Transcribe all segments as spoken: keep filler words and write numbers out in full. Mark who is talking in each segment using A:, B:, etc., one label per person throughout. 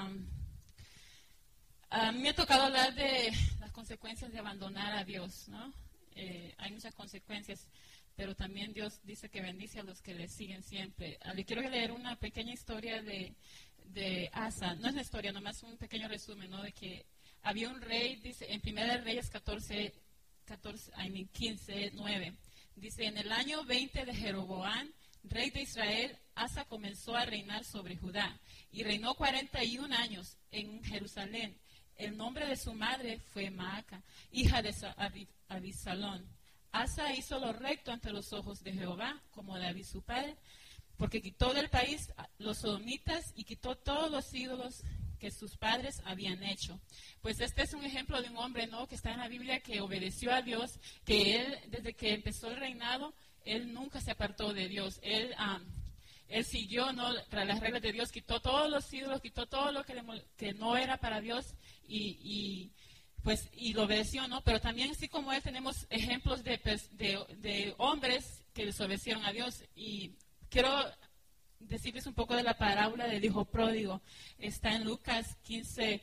A: Um, a mí me ha tocado hablar de las consecuencias de abandonar a Dios, ¿no? Eh, hay muchas consecuencias, pero también Dios dice que bendice a los que le siguen siempre. Uh, le quiero leer una pequeña historia de, de Asa. No es una historia, nomás un pequeño resumen, ¿no? De que había un rey, dice, en Primera de Reyes catorce, catorce, I mean, quince, nueve. Dice, en el año veinte de Jeroboam, rey de Israel, Asa comenzó a reinar sobre Judá y reinó cuarenta y un años en Jerusalén. El nombre de su madre fue Maaca, hija de Abisalón. Asa hizo lo recto ante los ojos de Jehová, como David su padre, porque quitó del país los sodomitas y quitó todos los ídolos que sus padres habían hecho. Pues este es un ejemplo de un hombre, ¿no?, que está en la Biblia, que obedeció a Dios, que él, desde que empezó el reinado, él nunca se apartó de Dios. Él, um, él siguió, ¿no?, las reglas de Dios, quitó todos los ídolos, quitó todo lo que, le, que no era para Dios y, y pues y lo obedeció, ¿no? Pero también, así como él, tenemos ejemplos de, de, de hombres que desobedecieron a Dios. Y quiero decirles un poco de la parábola del hijo pródigo. Está en Lucas quince.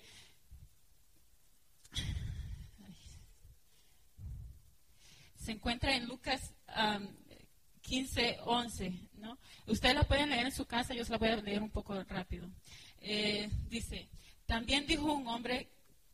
A: Se encuentra en Lucas um, quince, once, ¿no? Ustedes la pueden leer en su casa, yo se la voy a leer un poco rápido. Eh, dice, también dijo un hombre,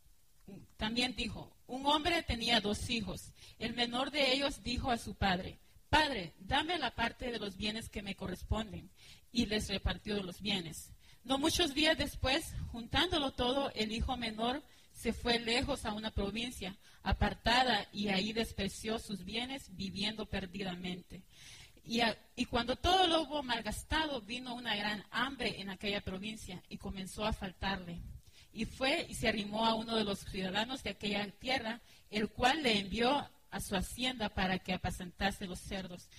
A: también dijo, un hombre tenía dos hijos. El menor de ellos dijo a su padre, Padre, dame la parte de los bienes que me corresponden. Y les repartió los bienes. No muchos días después, juntándolo todo, el hijo menor se fue lejos a una provincia apartada y ahí despreció sus bienes, viviendo perdidamente. Y, a, y cuando todo lo hubo malgastado, vino una gran hambre en aquella provincia y comenzó a faltarle. Y fue y se arrimó a uno de los ciudadanos de aquella tierra, el cual le envió a su hacienda para que apacentase los cerdos.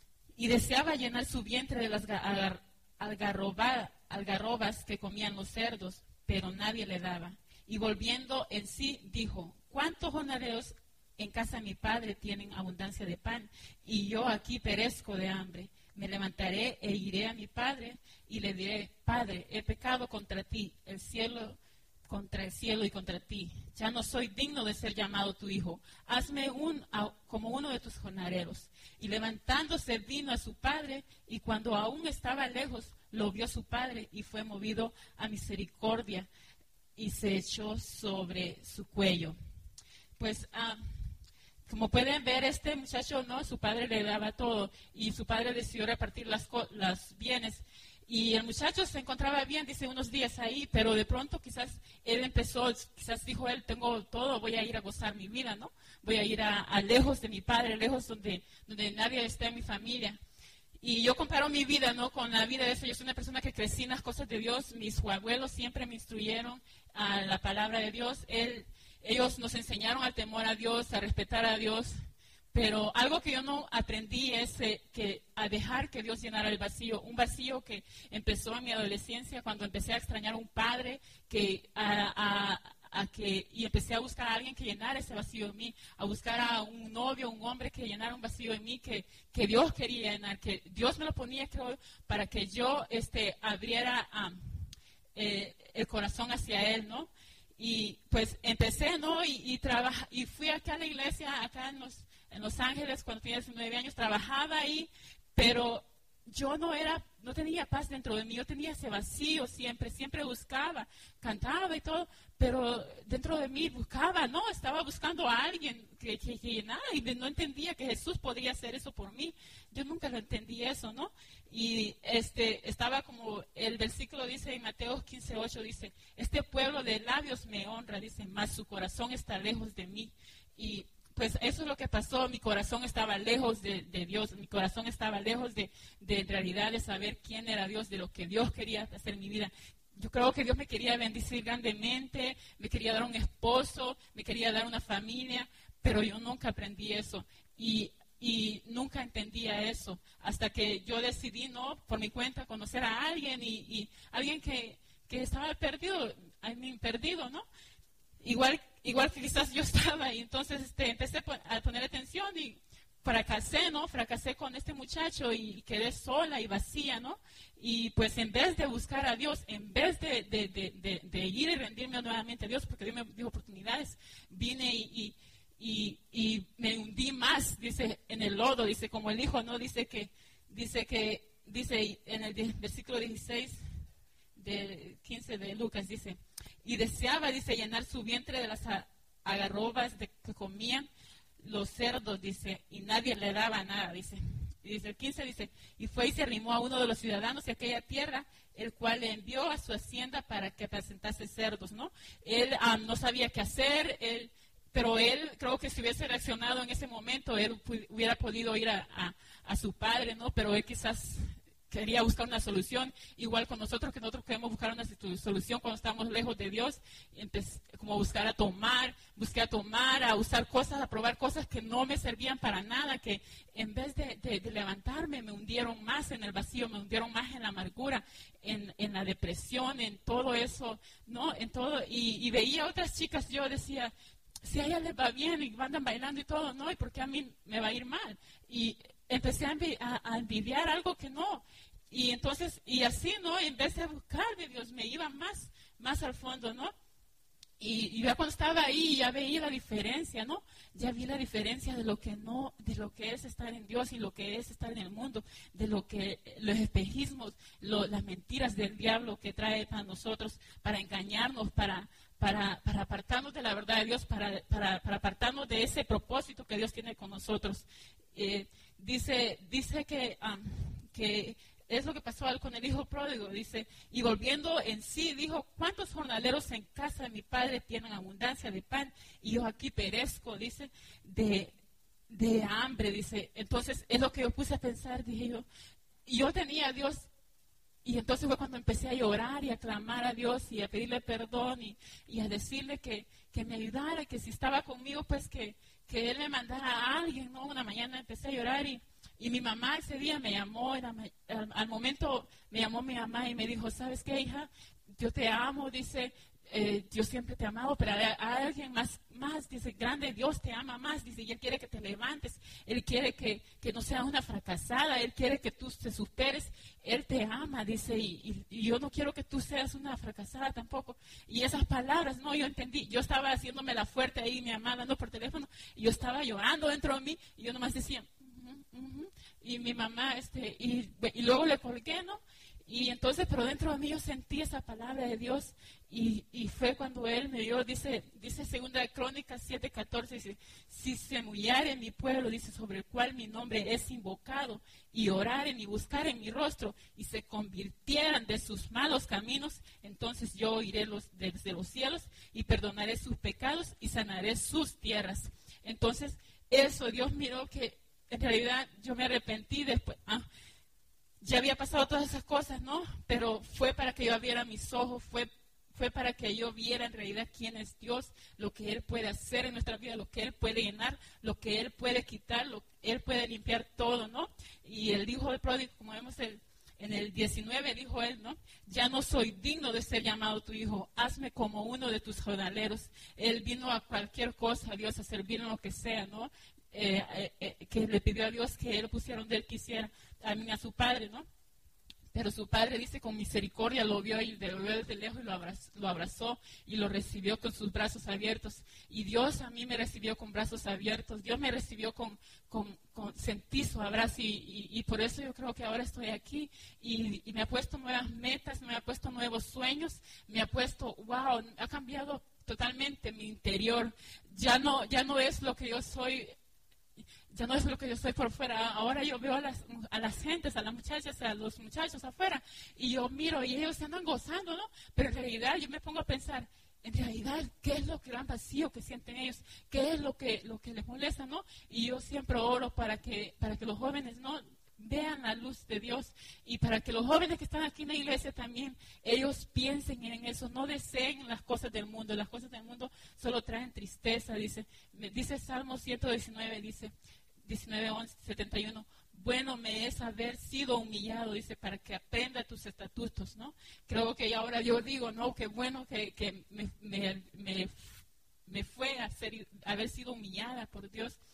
A: Y deseaba llenar su vientre de las agar, algarroba, algarrobas que comían los cerdos, pero nadie le daba. Y volviendo en sí, dijo, ¿cuántos jornaleros en casa de mi padre tienen abundancia de pan? Y yo aquí perezco de hambre. Me levantaré e iré a mi padre y le diré, Padre, he pecado contra ti, el cielo, contra el cielo y contra ti. Ya no soy digno de ser llamado tu hijo. Hazme un, a, como uno de tus jornaleros. Y levantándose vino a su padre, y cuando aún estaba lejos, lo vio su padre, y fue movido a misericordia, y se echó sobre su cuello. Pues, ah, como pueden ver, este muchacho, no, su padre le daba todo, y su padre decidió repartir las, las bienes. Y el muchacho se encontraba bien, dice, unos días ahí, pero de pronto quizás él empezó, quizás dijo él, tengo todo, voy a ir a gozar mi vida, ¿no? Voy a ir a, a lejos de mi padre, lejos donde, donde nadie esté en mi familia. Y yo comparo mi vida, ¿no?, con la vida de eso. Yo soy una persona que crecí en las cosas de Dios. Mis abuelos siempre me instruyeron a la palabra de Dios. Él, ellos nos enseñaron al temor a Dios, a respetar a Dios. Pero algo que yo no aprendí es eh, que a dejar que Dios llenara el vacío, un vacío que empezó en mi adolescencia cuando empecé a extrañar a un padre que, a, a, a que, y empecé a buscar a alguien que llenara ese vacío en mí, a buscar a un novio, un hombre que llenara un vacío en mí que, que Dios quería llenar, que Dios me lo ponía, creo, para que yo este, abriera um, eh, el corazón hacia Él, ¿no? Y pues empecé, ¿no? Y, y, trabaja, y fui acá a la iglesia, acá en los... en Los Ángeles, cuando tenía diecinueve años, trabajaba ahí, pero yo no era, no tenía paz dentro de mí, yo tenía ese vacío siempre, siempre buscaba, cantaba y todo, pero dentro de mí buscaba, no, estaba buscando a alguien que, que, que llenara, y no entendía que Jesús podía hacer eso por mí. Yo nunca lo entendí eso, ¿no? Y este, estaba como, el versículo dice en Mateo quince, ocho, dice, este pueblo de labios me honra, dice, mas su corazón está lejos de mí. Y pues eso es lo que pasó, mi corazón estaba lejos de, de Dios, mi corazón estaba lejos de, de en realidad de saber quién era Dios, de lo que Dios quería hacer en mi vida. Yo creo que Dios me quería bendecir grandemente, me quería dar un esposo, me quería dar una familia, pero yo nunca aprendí eso y, y nunca entendía eso hasta que yo decidí, ¿no?, por mi cuenta, conocer a alguien y, y alguien que, que estaba perdido, I mean, perdido, ¿no? Igual, igual que quizás yo estaba, y entonces este, empecé a poner atención y fracasé, ¿no? Fracasé con este muchacho y quedé sola y vacía, ¿no? Y pues en vez de buscar a Dios, en vez de, de, de, de, de ir y rendirme nuevamente a Dios, porque Dios me dio oportunidades, vine y, y, y, y me hundí más, dice, en el lodo, dice, como el hijo, ¿no? Dice que, dice que, dice en el versículo dieciséis, del quince de Lucas, dice, y deseaba, dice, llenar su vientre de las algarrobas de que comían los cerdos, dice, y nadie le daba nada, dice. Y dice el quince, dice, y fue y se arrimó a uno de los ciudadanos de aquella tierra, el cual le envió a su hacienda para que apacentase cerdos, ¿no? Él um, no sabía qué hacer, él, pero él, creo que si hubiese reaccionado en ese momento, él hubiera podido ir a, a, a su padre, ¿no? Pero él quizás quería buscar una solución, igual con nosotros, que nosotros queremos buscar una solución cuando estamos lejos de Dios, Empecé, como buscar a tomar, busqué a tomar, a usar cosas, a probar cosas que no me servían para nada, que en vez de, de, de levantarme me hundieron más en el vacío, me hundieron más en la amargura, en, en la depresión, en todo eso, ¿no? En todo, y, y veía a otras chicas, yo decía, si a ellas les va bien y andan bailando y todo, ¿no? ¿Y por qué a mí me va a ir mal? Y empecé a, envi a, a envidiar algo que no. Y entonces, y así, ¿no? En vez de buscar de Dios, me iba más, más al fondo, ¿no? Y, y ya cuando estaba ahí, ya veía la diferencia, ¿no? Ya vi la diferencia de lo que no, de lo que es estar en Dios y lo que es estar en el mundo, de lo que, los espejismos, lo, las mentiras del diablo que trae para nosotros, para engañarnos, para, para, para apartarnos de la verdad de Dios, para, para, para apartarnos de ese propósito que Dios tiene con nosotros. Eh, dice, dice que, um, que es lo que pasó con el hijo pródigo, dice, y volviendo en sí, dijo, ¿cuántos jornaleros en casa de mi padre tienen abundancia de pan? Y yo aquí perezco, dice, de, de hambre, dice. Entonces, es lo que yo puse a pensar, dije yo, y yo tenía a Dios, y entonces fue cuando empecé a llorar y a clamar a Dios y a pedirle perdón y, y a decirle que, que me ayudara, que si estaba conmigo, pues que, que Él me mandara a alguien, ¿no? Una mañana empecé a llorar y Y mi mamá ese día me llamó, era, al, al momento me llamó mi mamá y me dijo, ¿sabes qué, hija? Yo te amo, dice, eh, yo siempre te he amado, pero a, a alguien más, más, dice, grande, Dios te ama más, dice, y Él quiere que te levantes, Él quiere que, que no seas una fracasada, Él quiere que tú te superes, Él te ama, dice, y, y, y yo no quiero que tú seas una fracasada tampoco. Y esas palabras, no, yo entendí, yo estaba haciéndome la fuerte ahí, mi mamá dando por teléfono, y yo estaba llorando dentro de mí, y yo nomás decía, Uh-huh. y mi mamá, este, y, y luego le colgué, ¿no? Y entonces, pero dentro de mí yo sentí esa palabra de Dios y, y fue cuando Él me dio, dice, dice segunda de Crónicas siete catorce, dice, si se humillare mi pueblo, dice, sobre el cual mi nombre es invocado, y oraren y buscaren mi rostro, y se convirtieran de sus malos caminos, entonces yo oiré los, desde los cielos, y perdonaré sus pecados, y sanaré sus tierras. Entonces, eso, Dios miró que en realidad yo me arrepentí después, ah, ya había pasado todas esas cosas, ¿no? Pero fue para que yo abriera mis ojos, fue, fue para que yo viera en realidad quién es Dios, lo que Él puede hacer en nuestra vida, lo que Él puede llenar, lo que Él puede quitar, lo que Él puede limpiar todo, ¿no? Y el hijo del pródigo, como vemos el, en el diecinueve, dijo él, ¿no? Ya no soy digno de ser llamado tu hijo, hazme como uno de tus jornaleros. Él vino a cualquier cosa, a Dios, a servir en lo que sea, ¿no? Eh, eh, eh, que le pidió a Dios que él pusiera donde él quisiera, también a su padre, ¿no? Pero su padre, dice, con misericordia lo vio y lo vio desde lejos y lo abrazó, lo abrazó y lo recibió con sus brazos abiertos. Y Dios a mí me recibió con brazos abiertos. Dios me recibió con, con, con sentí su abrazo y, y, y por eso yo creo que ahora estoy aquí y, y me ha puesto nuevas metas, me ha puesto nuevos sueños, me ha puesto, wow, ha cambiado totalmente mi interior. Ya no, ya no es lo que yo soy. Ya no es lo que yo soy por fuera. Ahora yo veo a las, a las gentes, a las muchachas, a los muchachos afuera, y yo miro y ellos se andan gozando, ¿no? Pero en realidad yo me pongo a pensar, en realidad, ¿qué es lo gran vacío que sienten ellos? ¿Qué es lo que, lo que les molesta, no? Y yo siempre oro para que, para que los jóvenes, ¿no?, vean la luz de Dios y para que los jóvenes que están aquí en la iglesia también, ellos piensen en eso, no deseen las cosas del mundo. Las cosas del mundo solo traen tristeza, dice, dice Salmo ciento diecinueve, dice, diecinueve, once, setenta y uno, bueno me es haber sido humillado, dice, para que aprenda tus estatutos, ¿no? Creo que ahora yo digo, no, qué bueno que, que me, me, me, me fue a ser, haber sido humillada por Dios.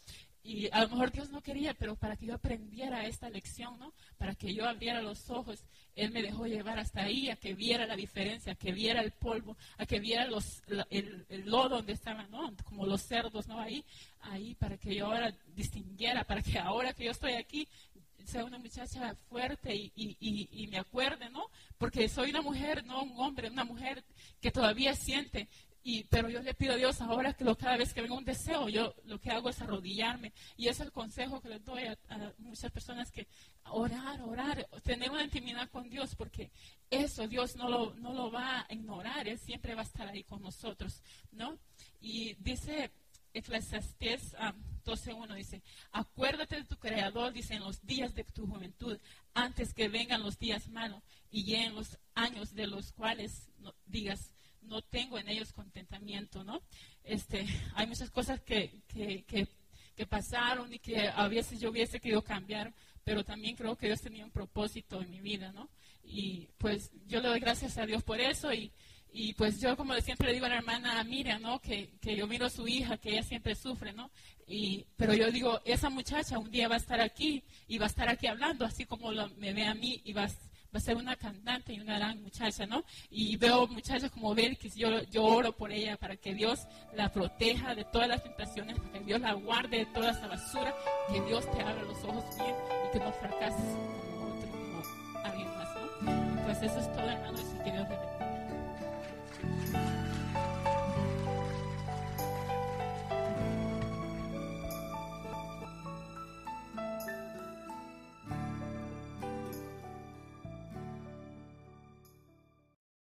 A: y a lo mejor Dios no quería, pero para que yo aprendiera esta lección, ¿no? Para que yo abriera los ojos, Él me dejó llevar hasta ahí, a que viera la diferencia, a que viera el polvo, a que viera los, el, el lodo donde estaban, ¿no? Como los cerdos, ¿no? Ahí, ahí, para que yo ahora distinguiera, para que ahora que yo estoy aquí, sea una muchacha fuerte y, y, y, y me acuerde, ¿no? Porque soy una mujer, no un hombre, una mujer que todavía siente. Y, pero yo le pido a Dios ahora que lo, cada vez que venga un deseo, yo lo que hago es arrodillarme. Y ese es el consejo que les doy a, a muchas personas, que orar, orar, tener una intimidad con Dios, porque eso Dios no lo, no lo va a ignorar, Él siempre va a estar ahí con nosotros, ¿no? Y dice Eclesiastés um, doce uno, dice, acuérdate de tu Creador, dice, en los días de tu juventud, antes que vengan los días malos y lleguen los años de los cuales no, digas, no tengo en ellos contentamiento, ¿no? Este, hay muchas cosas que, que, que, que pasaron y que a veces yo hubiese querido cambiar, pero también creo que Dios tenía un propósito en mi vida, ¿no? Y pues yo le doy gracias a Dios por eso, y, y pues yo, como siempre le digo a la hermana Miriam, ¿no? Que, que yo miro a su hija, que ella siempre sufre, ¿no? Y, pero yo digo, esa muchacha un día va a estar aquí y va a estar aquí hablando, así como lo, me ve a mí, y va a va a ser una cantante y una gran muchacha, ¿no? Y veo muchachas como Belkis, yo, yo oro por ella, para que Dios la proteja de todas las tentaciones, para que Dios la guarde de toda esa basura, que Dios te abra los ojos bien y que no fracases como otro, como alguien más, ¿no? Pues eso es todo, hermanos, y que Dios te bendiga.